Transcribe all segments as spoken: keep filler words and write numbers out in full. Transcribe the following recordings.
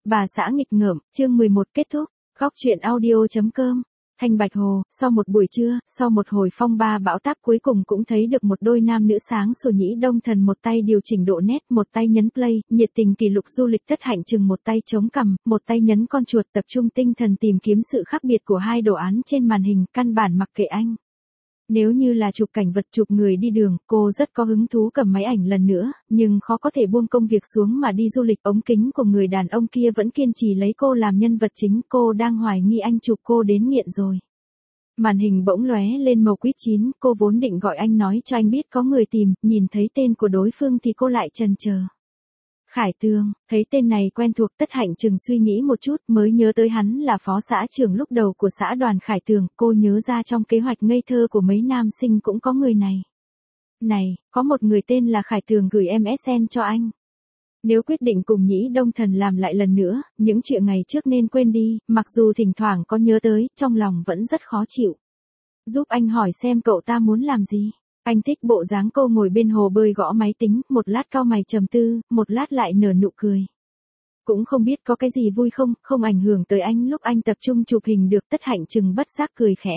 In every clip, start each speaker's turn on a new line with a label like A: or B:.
A: Bà xã nghịch ngợm, chương mười một kết thúc. Góc truyện audio chấm com. Thanh Bạch Hồ, sau một buổi trưa, sau một hồi phong ba bão táp cuối cùng cũng thấy được một đôi nam nữ sáng sủa Nhĩ Đông Thần, một tay điều chỉnh độ nét, một tay nhấn play, nhiệt tình kỷ lục du lịch Tất Hạnh Trừng, một tay chống cằm, một tay nhấn con chuột, tập trung tinh thần tìm kiếm sự khác biệt của hai đồ án trên màn hình, căn bản mặc kệ anh. Nếu như là chụp cảnh vật, chụp người đi đường, cô rất có hứng thú cầm máy ảnh lần nữa, nhưng khó có thể buông công việc xuống mà đi du lịch. Ống kính của người đàn ông kia vẫn kiên trì lấy cô làm nhân vật chính, cô đang hoài nghi anh chụp cô đến nghiện rồi. Màn hình bỗng lóe lên màu quýt chín, cô vốn định gọi anh nói cho anh biết có người tìm, nhìn thấy tên của đối phương thì cô lại chần chờ. Khải Tường, thấy tên này quen thuộc, Tất Hạnh Trừng suy nghĩ một chút mới nhớ tới hắn là phó xã trưởng lúc đầu của xã đoàn Khải Tường, cô nhớ ra trong kế hoạch ngây thơ của mấy nam sinh cũng có người này. Này, có một người tên là Khải Tường gửi em ét en cho anh. Nếu quyết định cùng Nhĩ Đông Thần làm lại lần nữa, những chuyện ngày trước nên quên đi, mặc dù thỉnh thoảng có nhớ tới, trong lòng vẫn rất khó chịu. Giúp anh hỏi xem cậu ta muốn làm gì. Anh thích bộ dáng cô ngồi bên hồ bơi gõ máy tính, một lát cau mày trầm tư, một lát lại nở nụ cười. Cũng không biết có cái gì vui không, không ảnh hưởng tới anh lúc anh tập trung chụp hình được. Tất Hạnh Trừng bất giác cười khẽ.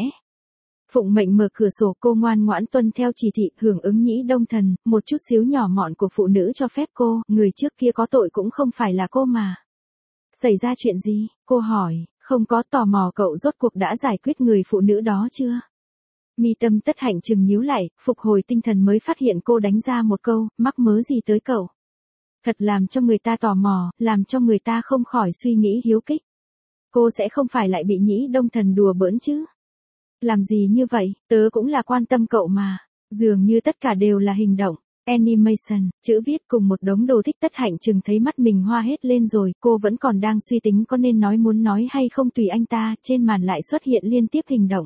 A: Phụng mệnh mở cửa sổ, cô ngoan ngoãn tuân theo chỉ thị, hưởng ứng Nhĩ Đông Thần, một chút xíu nhỏ mọn của phụ nữ cho phép cô, người trước kia có tội cũng không phải là cô mà. Xảy ra chuyện gì? Cô hỏi, không có. Tò mò cậu rốt cuộc đã giải quyết người phụ nữ đó chưa? Mi tâm Tất Hạnh Trừng nhíu lại, phục hồi tinh thần mới phát hiện cô đánh ra một câu, mắc mớ gì tới cậu. Thật làm cho người ta tò mò, làm cho người ta không khỏi suy nghĩ hiếu kích. Cô sẽ không phải lại bị Nhĩ Đông Thần đùa bỡn chứ? Làm gì như vậy, tớ cũng là quan tâm cậu mà. Dường như tất cả đều là hình động, animation, chữ viết cùng một đống đồ thích. Tất Hạnh Trừng thấy mắt mình hoa hết lên rồi, cô vẫn còn đang suy tính có nên nói muốn nói hay không tùy anh ta, trên màn lại xuất hiện liên tiếp hình động.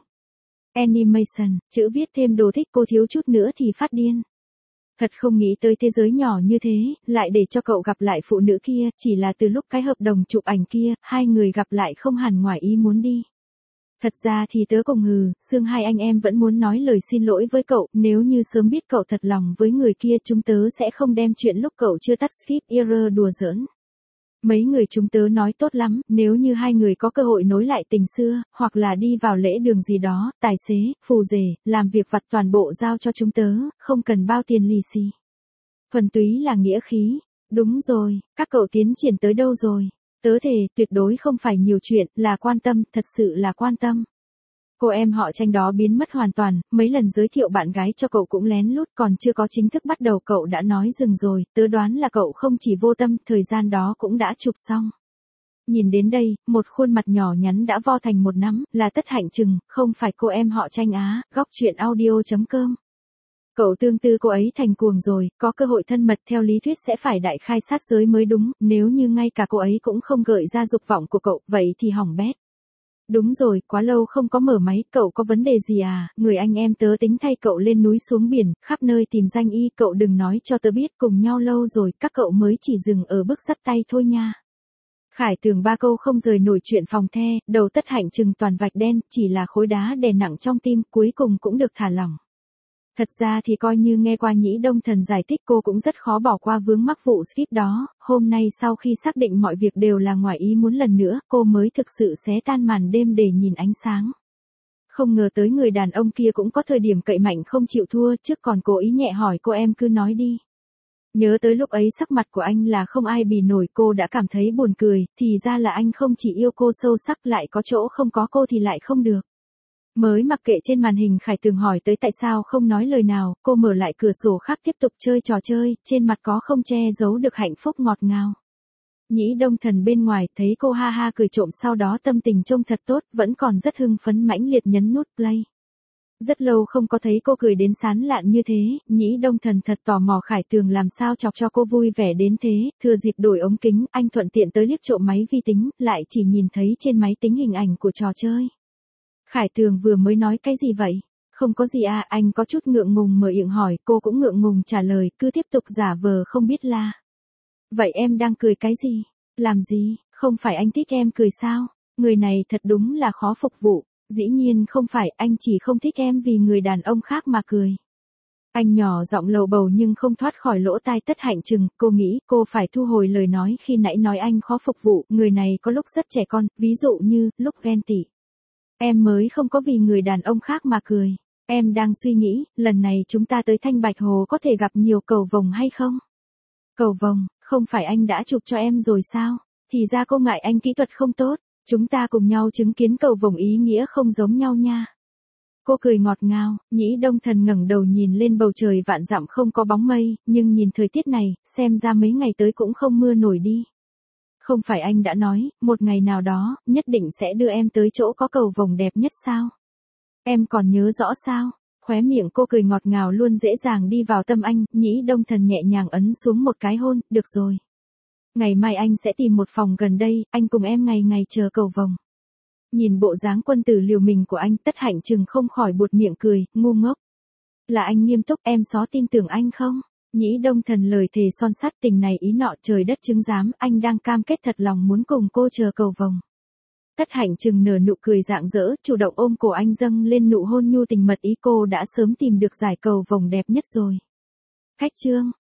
A: Animation, chữ viết thêm đồ thích, cô thiếu chút nữa thì phát điên. Thật không nghĩ tới thế giới nhỏ như thế, lại để cho cậu gặp lại phụ nữ kia, chỉ là từ lúc cái hợp đồng chụp ảnh kia, hai người gặp lại không hẳn ngoài ý muốn đi. Thật ra thì tớ cùng hừ, xương hai anh em vẫn muốn nói lời xin lỗi với cậu, nếu như sớm biết cậu thật lòng với người kia chúng tớ sẽ không đem chuyện lúc cậu chưa tắt skip error đùa giỡn. Mấy người chúng tớ nói tốt lắm, nếu như hai người có cơ hội nối lại tình xưa, hoặc là đi vào lễ đường gì đó, tài xế, phù rể, làm việc vặt toàn bộ giao cho chúng tớ, không cần bao tiền lì xì. Thuần túy là nghĩa khí. Đúng rồi, các cậu tiến triển tới đâu rồi? Tớ thề, tuyệt đối không phải nhiều chuyện, là quan tâm, thật sự là quan tâm. Cô em họ Tranh đó biến mất hoàn toàn, mấy lần giới thiệu bạn gái cho cậu cũng lén lút, còn chưa có chính thức bắt đầu cậu đã nói dừng rồi, tớ đoán là cậu không chỉ vô tâm, thời gian đó cũng đã chụp xong. Nhìn đến đây, một khuôn mặt nhỏ nhắn đã vo thành một nắm, là Tất Hạnh Trừng, không phải cô em họ Tranh á. Góc truyện audio chấm com. Cậu tương tư cô ấy thành cuồng rồi, có cơ hội thân mật theo lý thuyết sẽ phải đại khai sát giới mới đúng, nếu như ngay cả cô ấy cũng không gợi ra dục vọng của cậu, vậy thì hỏng bét. Đúng rồi, quá lâu không có mở máy, cậu có vấn đề gì à? Người anh em tớ tính thay cậu lên núi xuống biển, khắp nơi tìm danh y, cậu đừng nói cho tớ biết, cùng nhau lâu rồi, các cậu mới chỉ dừng ở bước dắt tay thôi nha. Khải Tường ba câu không rời nổi chuyện phòng the, đầu Tất Hạnh Trừng toàn vạch đen, chỉ là khối đá đè nặng trong tim, cuối cùng cũng được thả lỏng. Thật ra thì coi như nghe qua Nhĩ Đông Thần giải thích, cô cũng rất khó bỏ qua vướng mắc vụ skip đó, hôm nay sau khi xác định mọi việc đều là ngoài ý muốn lần nữa, cô mới thực sự xé tan màn đêm để nhìn ánh sáng. Không ngờ tới người đàn ông kia cũng có thời điểm cậy mạnh không chịu thua, trước còn cố ý nhẹ hỏi cô em cứ nói đi. Nhớ tới lúc ấy sắc mặt của anh là không ai bì nổi, cô đã cảm thấy buồn cười, thì ra là anh không chỉ yêu cô sâu sắc, lại có chỗ không có cô thì lại không được. Mới mặc kệ trên màn hình Khải Tường hỏi tới tại sao không nói lời nào, cô mở lại cửa sổ khác tiếp tục chơi trò chơi, trên mặt có không che giấu được hạnh phúc ngọt ngào. Nhĩ Đông Thần bên ngoài thấy cô ha ha cười trộm, sau đó tâm tình trông thật tốt, vẫn còn rất hưng phấn mãnh liệt nhấn nút play. Rất lâu không có thấy cô cười đến sán lạn như thế, Nhĩ Đông Thần thật tò mò Khải Tường làm sao chọc cho cô vui vẻ đến thế, thừa dịp đổi ống kính, anh thuận tiện tới liếc trộm máy vi tính, lại chỉ nhìn thấy trên máy tính hình ảnh của trò chơi. Khải Tường vừa mới nói cái gì vậy? Không có gì à, anh có chút ngượng ngùng mở miệng hỏi, cô cũng ngượng ngùng trả lời, cứ tiếp tục giả vờ không biết la. Vậy em đang cười cái gì? Làm gì? Không phải anh thích em cười sao? Người này thật đúng là khó phục vụ. Dĩ nhiên không phải, anh chỉ không thích em vì người đàn ông khác mà cười. Anh nhỏ giọng lầu bầu nhưng không thoát khỏi lỗ tai Tất Hạnh Trừng, cô nghĩ cô phải thu hồi lời nói khi nãy nói anh khó phục vụ, người này có lúc rất trẻ con, ví dụ như, lúc ghen tị. Em mới không có vì người đàn ông khác mà cười. Em đang suy nghĩ, lần này chúng ta tới Thanh Bạch Hồ có thể gặp nhiều cầu vồng hay không? Cầu vồng, không phải anh đã chụp cho em rồi sao? Thì ra cô ngại anh kỹ thuật không tốt, chúng ta cùng nhau chứng kiến cầu vồng ý nghĩa không giống nhau nha. Cô cười ngọt ngào, Nhĩ Đông Thần ngẩng đầu nhìn lên bầu trời vạn dặm không có bóng mây, nhưng nhìn thời tiết này, xem ra mấy ngày tới cũng không mưa nổi đi. Không phải anh đã nói, một ngày nào đó, nhất định sẽ đưa em tới chỗ có cầu vồng đẹp nhất sao? Em còn nhớ rõ sao? Khóe miệng cô cười ngọt ngào luôn dễ dàng đi vào tâm anh, Nhĩ Đông Thần nhẹ nhàng ấn xuống một cái hôn, được rồi. Ngày mai anh sẽ tìm một phòng gần đây, anh cùng em ngày ngày chờ cầu vồng. Nhìn bộ dáng quân tử liều mình của anh, Tất Hạnh Trừng không khỏi buột miệng cười, ngu ngốc. Là anh nghiêm túc, em xó tin tưởng anh không? Nhĩ Đông Thần lời thề son sắt, tình này ý nọ trời đất chứng giám, anh đang cam kết thật lòng muốn cùng cô chờ cầu vồng. Tất Hạnh Trừng nở nụ cười rạng rỡ, chủ động ôm cổ anh dâng lên nụ hôn nhu tình mật ý, cô đã sớm tìm được giải cầu vồng đẹp nhất rồi. Khách trương.